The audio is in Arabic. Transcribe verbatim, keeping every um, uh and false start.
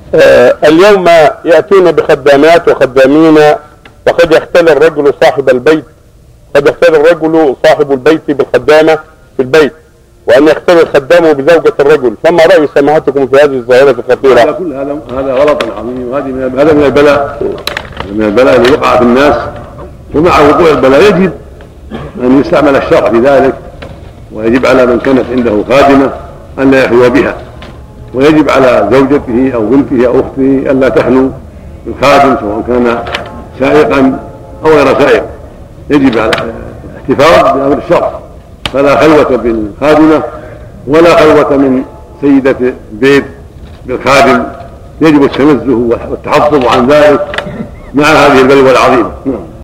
آه اليوم يأتون بخدامات وخدامين، وقد يختل الرجل صاحب البيت، قد يختل الرجل صاحب البيت بالخدامة في البيت، وأن يختل الخدام بزوجة الرجل. فما رأي سماحتكم في هذه الظاهرة الخطيرة؟ هذا كل هذا هذا غلط عظيم، وهذه من هذا من البلاء من البلاء الذي وقع في الناس. ومع وقوع البلاء يجب أن يستعمل الشرع في ذلك، ويجب على من كانت عنده خادمة أن لا يخلو بها، ويجب على زوجته أو بنته أو أخته أن لا تخلو بالخادم سواء كان سائقا أو غير سائق. يجب على الاحتفاظ بأمر الشرع، فلا خلوة بالخادمة ولا خلوة من سيدة البيت بالخادم. يجب التنزه والتحفظ عن ذلك مع هذه البلوى العظيمة.